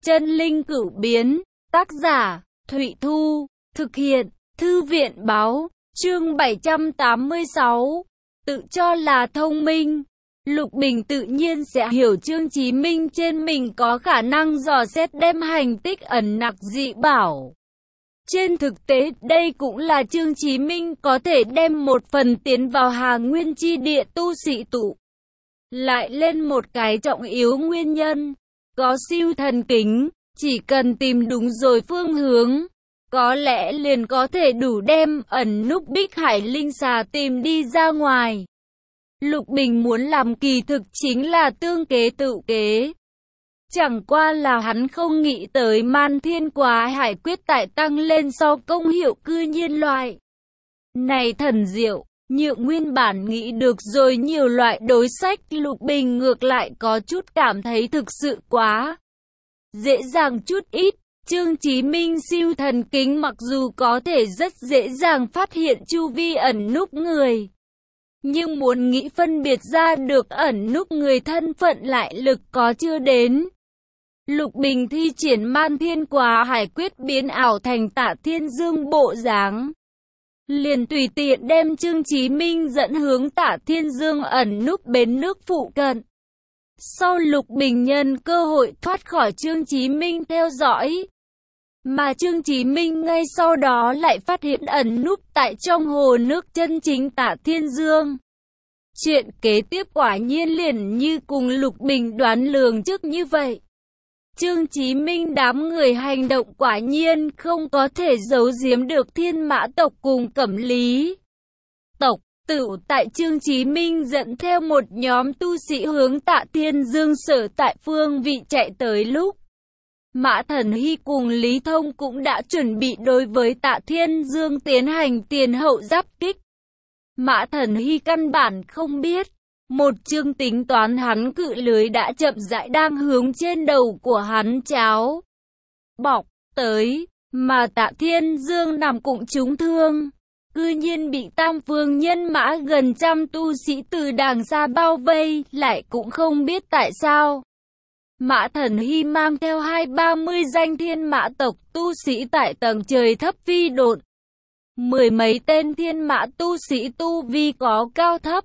Chân linh cửu biến, tác giả, Thụy Thu, thực hiện, Thư viện báo, chương 786, tự cho là thông minh. Lục Bình tự nhiên sẽ hiểu Trương Chí Minh trên mình có khả năng dò xét đem hành tích ẩn nặc dị bảo. Trên thực tế, đây cũng là Trương Chí Minh có thể đem một phần tiến vào Hà Nguyên chi địa tu sĩ tụ. Lại lên một cái trọng yếu nguyên nhân, có siêu thần kính, chỉ cần tìm đúng rồi phương hướng, có lẽ liền có thể đủ đem ẩn núp Bích Hải Linh Xà tìm đi ra ngoài. Lục Bình muốn làm kỳ thực chính là tương kế tự kế. Chẳng qua là hắn không nghĩ tới Man Thiên Quá Hải quyết tại tăng lên sau công hiệu cư nhiên loại. Này thần diệu, Nhượng nguyên bản nghĩ được rồi nhiều loại đối sách, Lục Bình ngược lại có chút cảm thấy thực sự quá dễ dàng chút ít. Trương Chí Minh siêu thần kính mặc dù có thể rất dễ dàng phát hiện chu vi ẩn núp người, nhưng muốn nghĩ phân biệt ra được ẩn núp người thân phận lại lực có chưa đến. Lục Bình thi triển Man Thiên Quá Hải quyết biến ảo thành Tạ Thiên Dương bộ dáng, liền tùy tiện đem Trương Chí Minh dẫn hướng Tạ Thiên Dương ẩn núp bến nước phụ cận. Sau Lục Bình nhân cơ hội thoát khỏi Trương Chí Minh theo dõi, mà Trương Chí Minh ngay sau đó lại phát hiện ẩn núp tại trong hồ nước chân chính Tạ Thiên Dương. Chuyện kế tiếp quả nhiên liền như cùng Lục Bình đoán lường trước như vậy. Trương Chí Minh đám người hành động quả nhiên không có thể giấu giếm được Thiên Mã tộc cùng Cẩm Lý tộc. Tựu tại Trương Chí Minh dẫn theo một nhóm tu sĩ hướng Tạ Thiên Dương sở tại phương vị chạy tới lúc, Mã Thần Hy cùng Lý Thông cũng đã chuẩn bị đối với Tạ Thiên Dương tiến hành tiền hậu giáp kích. Mã Thần Hy căn bản không biết, một chương tính toán hắn cự lưới đã chậm rãi đang hướng trên đầu của hắn cháo bọc tới, mà Tạ Thiên Dương nằm cũng trúng thương, cư nhiên bị tam phương nhân mã gần trăm tu sĩ từ đàng xa bao vây, lại cũng không biết tại sao. Mã Thần Hy mang theo 20-30 danh Thiên Mã tộc tu sĩ tại tầng trời thấp phi độn. Mười mấy tên Thiên Mã tu sĩ tu vi có cao thấp.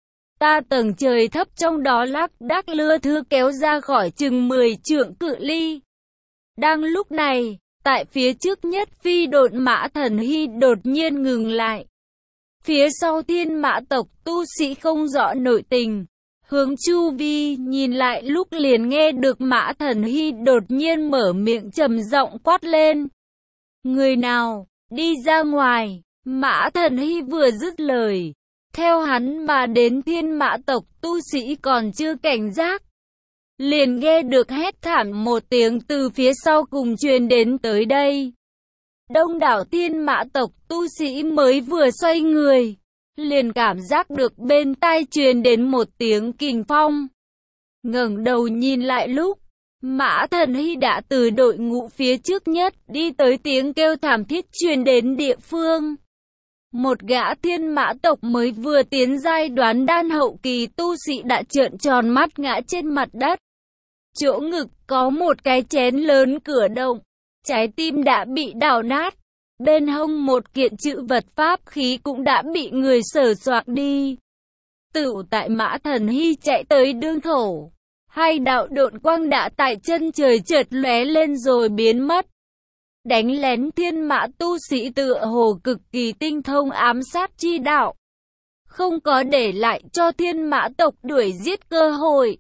Ta tầng trời thấp trong đó lác đác lưa thưa kéo ra khỏi chừng 10 trượng cự ly. Đang lúc này, tại phía trước nhất phi độn Mã Thần Hy đột nhiên ngừng lại. Phía sau Thiên Mã tộc tu sĩ không rõ nội tình, hướng chu vi nhìn lại lúc liền nghe được Mã Thần Hy đột nhiên mở miệng trầm giọng quát lên. Người nào, đi ra ngoài. Mã Thần Hy vừa dứt lời, theo hắn mà đến Thiên Mã tộc tu sĩ còn chưa cảnh giác, liền nghe được hét thảm một tiếng từ phía sau cùng truyền đến tới đây. Đông đảo Thiên Mã tộc tu sĩ mới vừa xoay người, liền cảm giác được bên tai truyền đến một tiếng kình phong. Ngẩng đầu nhìn lại lúc, Mã Thần Hy đã từ đội ngũ phía trước nhất đi tới tiếng kêu thảm thiết truyền đến địa phương. Một gã Thiên Mã tộc mới vừa tiến giai đoán đan hậu kỳ tu sĩ đã trợn tròn mắt ngã trên mặt đất. Chỗ ngực có một cái chén lớn cửa động, trái tim đã bị đào nát. Bên hông một kiện chữ vật pháp khí cũng đã bị người sờ soạc đi. Tựu tại Mã Thần Hy chạy tới đường khẩu, hai đạo độn quang đã tại chân trời chợt lóe lên rồi biến mất. Đánh lén Thiên Mã tu sĩ tựa hồ cực kỳ tinh thông ám sát chi đạo, không có để lại cho Thiên Mã tộc đuổi giết cơ hội.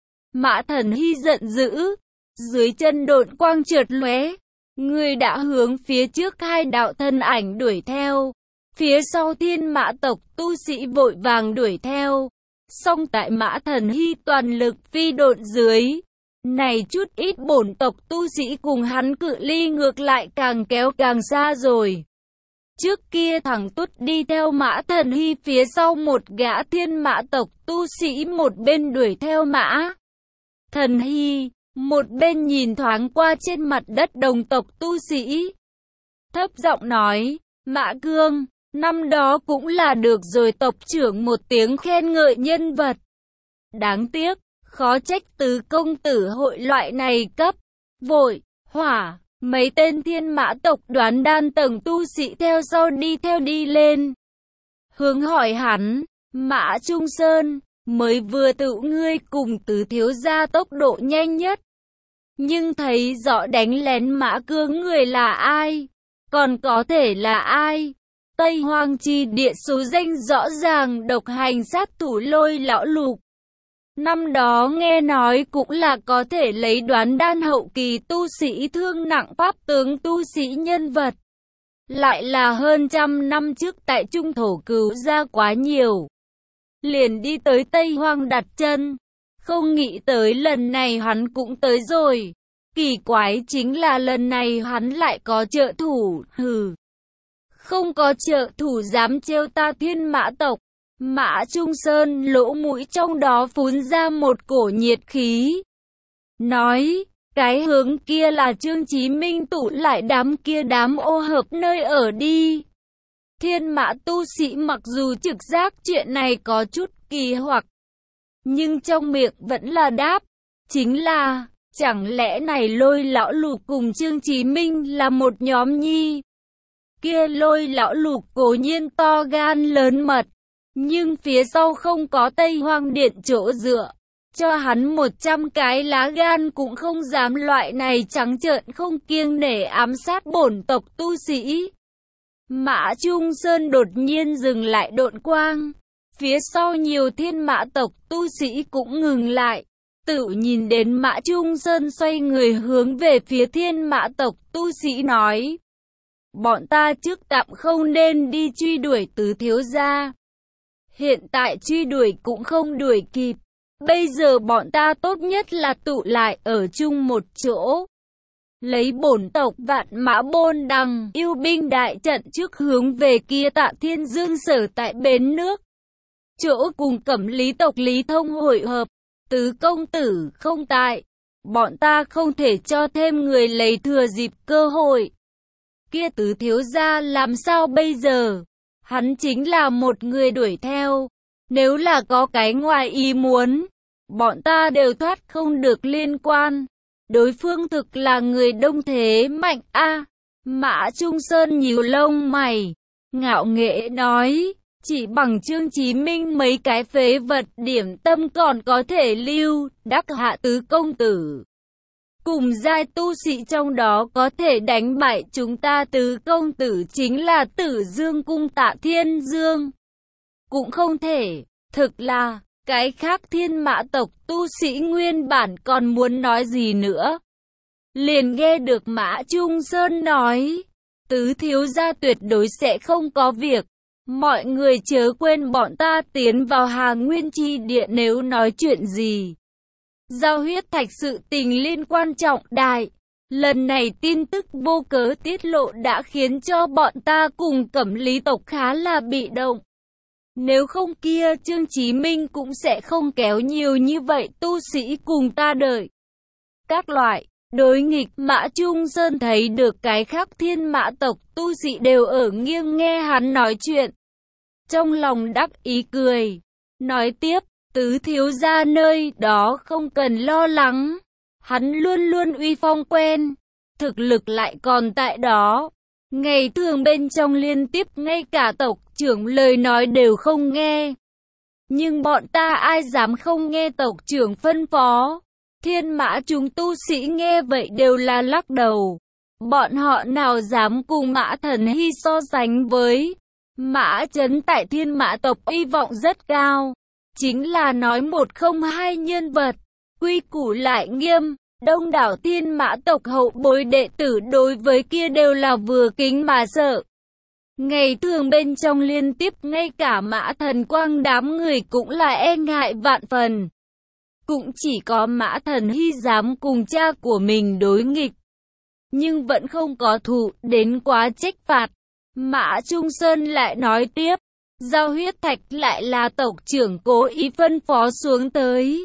Mã Thần Hy giận dữ, dưới chân độn quang chợt lóe, người đã hướng phía trước hai đạo thân ảnh đuổi theo. Phía sau Thiên Mã tộc tu sĩ vội vàng đuổi theo. Song tại Mã Thần Hy toàn lực phi độn dưới, này chút ít bổn tộc tu sĩ cùng hắn cự ly ngược lại càng kéo càng xa rồi. Trước kia thằng Tút đi theo Mã Thần Hy phía sau một gã Thiên Mã tộc tu sĩ, một bên đuổi theo Mã Thần Hy, một bên nhìn thoáng qua trên mặt đất đồng tộc tu sĩ. Thấp giọng nói, Mã Cương, năm đó cũng là được rồi tộc trưởng một tiếng khen ngợi nhân vật. Đáng tiếc, khó trách Tứ công tử hội loại này cấp Vội, hỏa, mấy tên thiên mã tộc Đoán Đan tầng tu sĩ theo sau theo đi lên. Hướng hỏi hắn, Mã Trung Sơn, mới vừa tự ngươi cùng Tứ thiếu gia tốc độ nhanh nhất. Nhưng thấy rõ đánh lén Mã Cương người là ai, còn có thể là ai? Tây Hoang Chi địa số danh rõ ràng độc hành sát thủ Lôi lão lục. Năm đó nghe nói cũng là có thể lấy Đoán Đan hậu kỳ tu sĩ thương nặng pháp tướng tu sĩ nhân vật. Lại là hơn trăm năm trước tại Trung Thổ cứu ra quá nhiều. Liền đi tới Tây Hoang đặt chân. Không nghĩ tới lần này hắn cũng tới rồi. Kỳ quái chính là lần này hắn lại có trợ thủ, không có trợ thủ dám trêu ta thiên mã tộc. Mã Trung Sơn lỗ mũi trong đó phun ra một cổ nhiệt khí. Nói, cái hướng kia là Trương Chí Minh tụ lại đám kia đám ô hợp nơi ở đi. Thiên mã tu sĩ mặc dù trực giác chuyện này có chút kỳ hoặc, nhưng trong miệng vẫn là đáp. Chính là, chẳng lẽ này Lôi lão lục cùng Trương Chí Minh là một nhóm nhi? Kia Lôi lão lục cố nhiên to gan lớn mật, nhưng phía sau không có Tây Hoang Điện chỗ dựa. Cho hắn 100 cái lá gan cũng không dám loại này trắng trợn không kiêng nể ám sát bổn tộc tu sĩ. Mã Trung Sơn đột nhiên dừng lại độn quang. Phía sau nhiều thiên mã tộc tu sĩ cũng ngừng lại. Tự nhìn đến Mã Trung Sơn xoay người hướng về phía thiên mã tộc tu sĩ nói. Bọn ta trước tạm không nên đi truy đuổi Tứ thiếu gia. Hiện tại truy đuổi cũng không đuổi kịp. Bây giờ bọn ta tốt nhất là tụ lại ở chung một chỗ. Lấy bổn tộc Vạn Mã Bôn Đằng yêu binh đại trận trước hướng về kia Tạ Thiên Dương sở tại bến nước. Chỗ cùng Cẩm Lý tộc Lý Thông hội hợp. Tứ công tử không tại. Bọn ta không thể cho thêm người lấy thừa dịp cơ hội. Kia Tứ thiếu gia làm sao bây giờ? Hắn chính là một người đuổi theo. Nếu là có cái ngoài ý muốn, bọn ta đều thoát không được liên quan. Đối phương thực là người đông thế mạnh a. Mã Trung Sơn nhíu lông mày, ngạo nghễ nói, chỉ bằng Trương Chí Minh mấy cái phế vật điểm tâm còn có thể lưu, đắc hạ Tứ công tử. Cùng giai tu sĩ trong đó có thể đánh bại chúng ta Tứ công tử chính là Tử Dương cung Tạ Thiên Dương. Cũng không thể, thực là, cái khác thiên mã tộc tu sĩ nguyên bản còn muốn nói gì nữa. Liền nghe được Mã Trung Sơn nói, Tứ thiếu gia tuyệt đối sẽ không có việc. Mọi người chớ quên bọn ta tiến vào Hà Nguyên Chi địa nếu nói chuyện gì. Giao huyết thạch sự tình liên quan trọng đại. Lần này tin tức vô cớ tiết lộ đã khiến cho bọn ta cùng Cẩm Lý tộc khá là bị động. Nếu không kia Trương Chí Minh cũng sẽ không kéo nhiều như vậy tu sĩ cùng ta đợi. Các loại, đối nghịch Mã Trung Sơn thấy được cái khác thiên mã tộc tu sĩ đều ở nghiêng nghe hắn nói chuyện. Trong lòng đắc ý cười. Nói tiếp, Tứ thiếu gia nơi đó không cần lo lắng. Hắn luôn luôn uy phong quen. Thực lực lại còn tại đó. Ngày thường bên trong liên tiếp ngay cả tộc trưởng lời nói đều không nghe. Nhưng bọn ta ai dám không nghe tộc trưởng phân phó. Thiên mã chúng tu sĩ nghe vậy đều là lắc đầu. Bọn họ nào dám cùng Mã Thần Hy so sánh với. Mã Chấn tại thiên mã tộc hy vọng rất cao. Chính là nói một không hai nhân vật. Quy củ lại nghiêm. Đông đảo thiên mã tộc hậu bối đệ tử đối với kia đều là vừa kính mà sợ. Ngày thường bên trong liên tiếp ngay cả Mã Thần Quang đám người cũng là e ngại vạn phần. Cũng chỉ có Mã Thần Hy dám cùng cha của mình đối nghịch. Nhưng vẫn không có thụ đến quá trách phạt. Mã Trung Sơn lại nói tiếp. Giao huyết thạch lại là tộc trưởng cố ý phân phó xuống tới.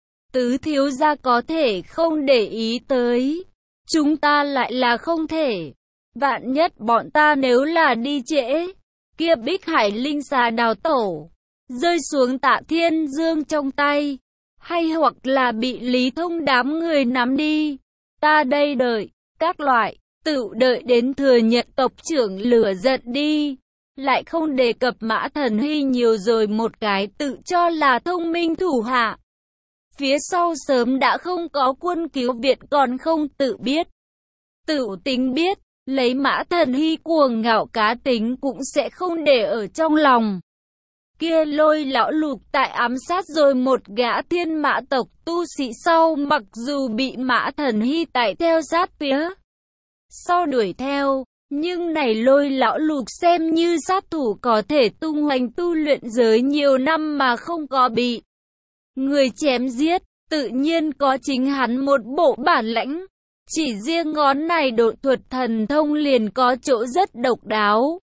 Tứ thiếu gia có thể không để ý tới. Chúng ta lại là không thể. Vạn nhất bọn ta nếu là đi trễ. Kia Bích Hải Linh xà đào tổ. Rơi xuống Tạ Thiên Dương trong tay. Hay hoặc là bị Lý Thông đám người nắm đi. ta đây đợi, các loại, tự đợi đến thừa nhận tộc trưởng lửa giận đi. Lại không đề cập Mã Thần Hy nhiều rồi một cái tự cho là thông minh thủ hạ. Phía sau sớm đã không có quân cứu viện còn không tự biết. Tự tính biết, lấy Mã Thần Hy cuồng ngạo cá tính cũng sẽ không để ở trong lòng. Kia Lôi lão lục tại ám sát rồi một gã thiên mã tộc tu sĩ sau, mặc dù bị Mã Thần Hy tại theo sát phía sau đuổi theo, nhưng này Lôi lão lục xem như sát thủ có thể tung hoành tu luyện giới nhiều năm mà không có bị người chém giết, tự nhiên có chính hắn một bộ bản lãnh. Chỉ riêng ngón này độ thuật thần thông liền có chỗ rất độc đáo.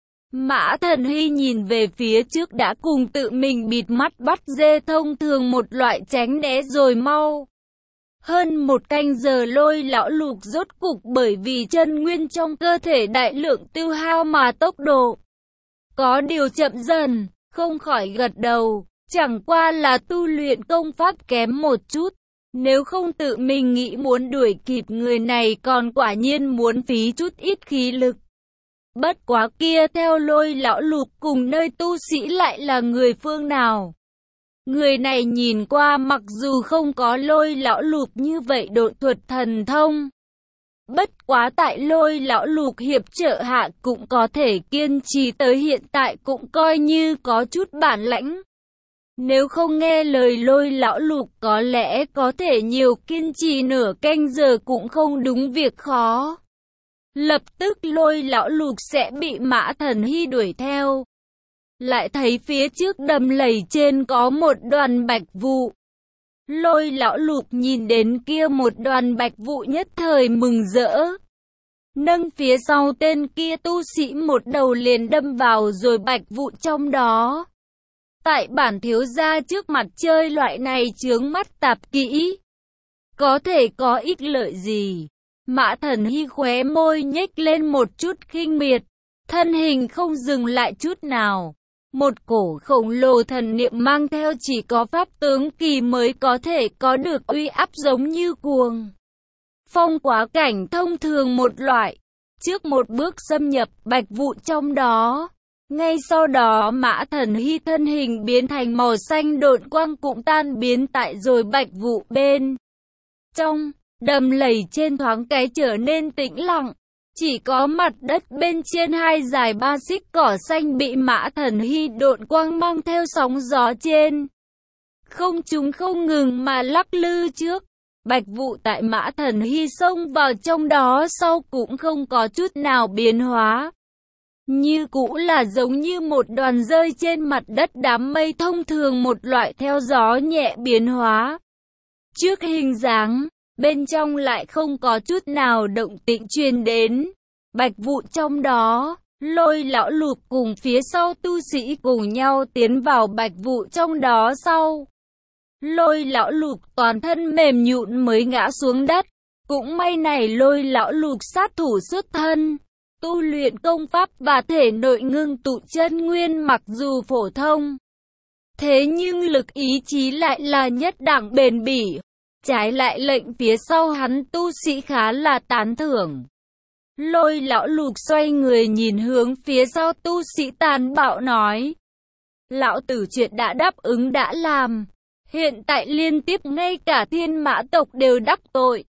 Mã Thần Hy nhìn về phía trước đã cùng tự mình bịt mắt bắt dê thông thường một loại tránh né rồi mau. Hơn một canh giờ Lôi lão lục rốt cục bởi vì chân nguyên trong cơ thể đại lượng tiêu hao mà tốc độ có điều chậm dần, không khỏi gật đầu, chẳng qua là tu luyện công pháp kém một chút. Nếu không tự mình nghĩ muốn đuổi kịp người này còn quả nhiên muốn phí chút ít khí lực. Bất quá kia theo Lôi lão lục cùng nơi tu sĩ lại là người phương nào? Người này nhìn qua mặc dù không có Lôi lão lục như vậy độ thuật thần thông. Bất quá tại Lôi lão lục hiệp trợ hạ cũng có thể kiên trì tới hiện tại cũng coi như có chút bản lãnh. Nếu không nghe lời Lôi lão lục có lẽ có thể nhiều kiên trì nửa canh giờ cũng không đúng việc khó. Lập tức Lôi lão lục sẽ bị Mã Thần Hy đuổi theo. Lại thấy phía trước đầm lầy trên có một đoàn bạch vụ. Lôi lão lục nhìn đến kia một đoàn bạch vụ nhất thời mừng rỡ. Nâng phía sau tên kia tu sĩ một đầu liền đâm vào rồi bạch vụ trong đó. Tại bản thiếu gia trước mặt chơi loại này chướng mắt tạp kỹ, có thể có ích lợi gì? Mã Thần Hy khóe môi nhếch lên một chút khinh miệt, thân hình không dừng lại chút nào. Một cổ khổng lồ thần niệm mang theo chỉ có pháp tướng kỳ mới có thể có được uy áp giống như cuồng phong quá cảnh thông thường một loại. Trước một bước xâm nhập bạch vụ trong đó. Ngay sau đó Mã Thần Hy thân hình biến thành màu xanh độn quang cũng tan biến tại rồi bạch vụ bên trong. Đầm lầy trên thoáng cái trở nên tĩnh lặng. Chỉ có mặt đất bên trên hai dải ba xích cỏ xanh bị Mã Thần Hy độn quang mang theo sóng gió trên không trung không ngừng mà lắc lư trước. Bạch vụ tại Mã Thần Hy xông vào trong đó sau cũng không có chút nào biến hóa. Như cũ là giống như một đoàn rơi trên mặt đất đám mây thông thường một loại theo gió nhẹ biến hóa. Trước hình dáng, bên trong lại không có chút nào động tĩnh truyền đến. Bạch vụ trong đó, Lôi lão lục cùng phía sau tu sĩ cùng nhau tiến vào bạch vụ trong đó sau. Lôi lão lục toàn thân mềm nhũn mới ngã xuống đất. Cũng may này Lôi lão lục sát thủ xuất thân, tu luyện công pháp và thể nội ngưng tụ chân nguyên mặc dù phổ thông. Thế nhưng lực ý chí lại là nhất đẳng bền bỉ. Trái lại lệnh phía sau hắn tu sĩ khá là tán thưởng. Lôi lão lục xoay người nhìn hướng phía sau tu sĩ tàn bạo nói. Lão tử chuyện đã đáp ứng đã làm. Hiện tại liên tiếp ngay cả thiên mã tộc đều đắc tội.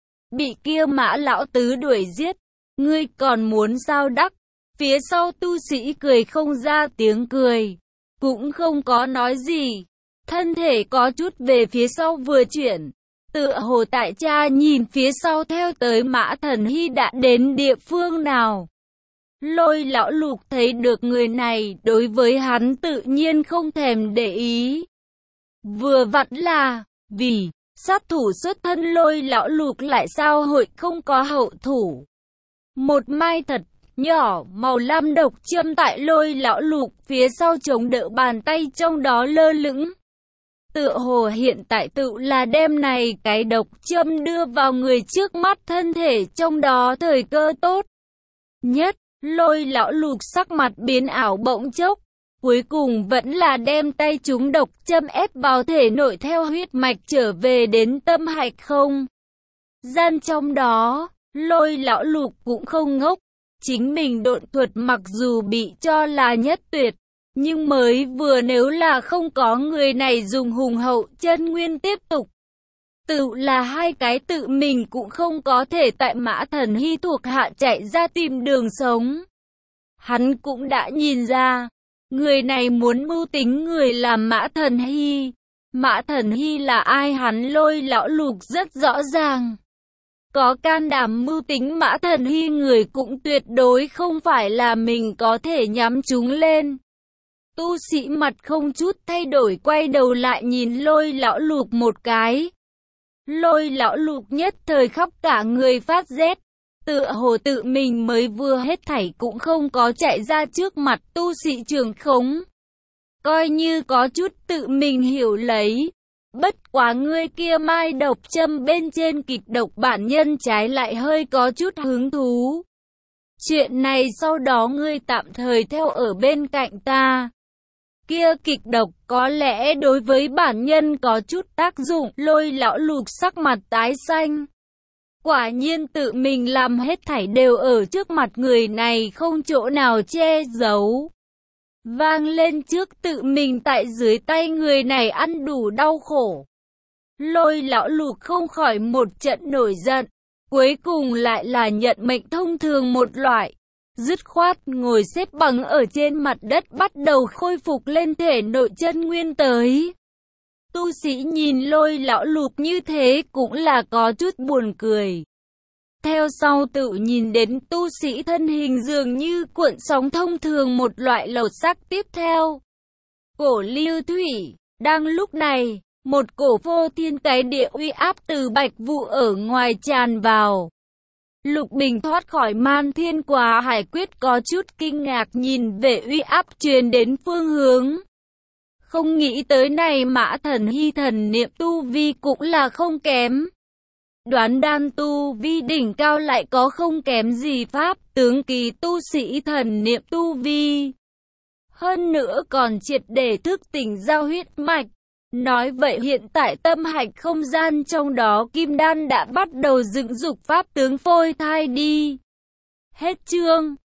Bị kia Mã lão tứ đuổi giết. Ngươi còn muốn sao đắc? Phía sau tu sĩ cười không ra tiếng cười. Cũng không có nói gì. Thân thể có chút về phía sau vừa chuyển. Tựa hồ tại cha nhìn phía sau theo tới Mã Thần Hy đã đến địa phương nào. Lôi lão lục thấy được người này đối với hắn tự nhiên không thèm để ý. Vừa vặn là vì sát thủ xuất thân Lôi lão lục lại sao hội không có hậu thủ. Một mai thật nhỏ màu lam độc châm tại Lôi lão lục phía sau chống đỡ bàn tay trong đó lơ lửng. Tựa hồ hiện tại tự là đem này cái độc châm đưa vào người trước mắt thân thể trong đó thời cơ tốt nhất. Lôi lão lục sắc mặt biến ảo bỗng chốc. Cuối cùng vẫn là đem tay chúng độc châm ép vào thể nội theo huyết mạch trở về đến tâm hạch không. gian trong đó, Lôi Lão Lục cũng không ngốc. Chính mình độn thuật mặc dù bị cho là nhất tuyệt, nhưng mới vừa nếu là không có người này dùng hùng hậu chân nguyên tiếp tục. Tự là hai cái tự mình cũng không có thể tại Mã Thần Hy thuộc hạ chạy ra tìm đường sống. Hắn cũng đã nhìn ra, người này muốn mưu tính người là Mã Thần Hy. Mã Thần Hy là ai hắn Lôi Lão Lục rất rõ ràng. Có can đảm mưu tính Mã Thần Hy người cũng tuyệt đối không phải là mình có thể nhắm chúng lên. Tu sĩ mặt không chút thay đổi quay đầu lại nhìn Lôi Lão Lục một cái. Lôi Lão Lục nhất thời khắp cả người phát rét. Tựa hồ tự mình mới vừa hết thảy cũng không có chạy ra trước mặt tu sĩ trường khống. Coi như có chút tự mình hiểu lấy. Bất quá ngươi kia mai độc châm bên trên kịch độc bản nhân trái lại hơi có chút hứng thú. Chuyện này sau đó ngươi tạm thời theo ở bên cạnh ta. Kia kịch độc có lẽ đối với bản nhân có chút tác dụng. Lôi Lão Lục sắc mặt tái xanh. Quả nhiên tự mình làm hết thảy đều ở trước mặt người này không chỗ nào che giấu. Vang lên trước tự mình tại dưới tay người này ăn đủ đau khổ. Lôi Lão Lục không khỏi một trận nổi giận. Cuối cùng lại là nhận mệnh thông thường một loại. Dứt khoát ngồi xếp bằng ở trên mặt đất bắt đầu khôi phục lên thể nội chân nguyên tới. Tu sĩ nhìn Lôi Lão Lục như thế cũng là có chút buồn cười. Theo sau tự nhìn đến tu sĩ thân hình dường như cuộn sóng thông thường một loại lột sắc tiếp theo. Cổ Lưu Thủy, đang lúc này, một cổ vô thiên cái địa uy áp từ Bạch Vụ ở ngoài tràn vào. Lục Bình thoát khỏi Man Thiên Quá Hải Quyết có chút kinh ngạc nhìn về uy áp truyền đến phương hướng. Không nghĩ tới này Mã Thần Hy thần niệm tu vi cũng là không kém. Đoán đan tu vi đỉnh cao lại có không kém gì pháp tướng kỳ tu sĩ thần niệm tu vi. Hơn nữa còn triệt để thức tỉnh giao huyết mạch. Nói vậy hiện tại tâm hạch không gian trong đó kim đan đã bắt đầu dựng dục pháp tướng phôi thai đi. Hết chương.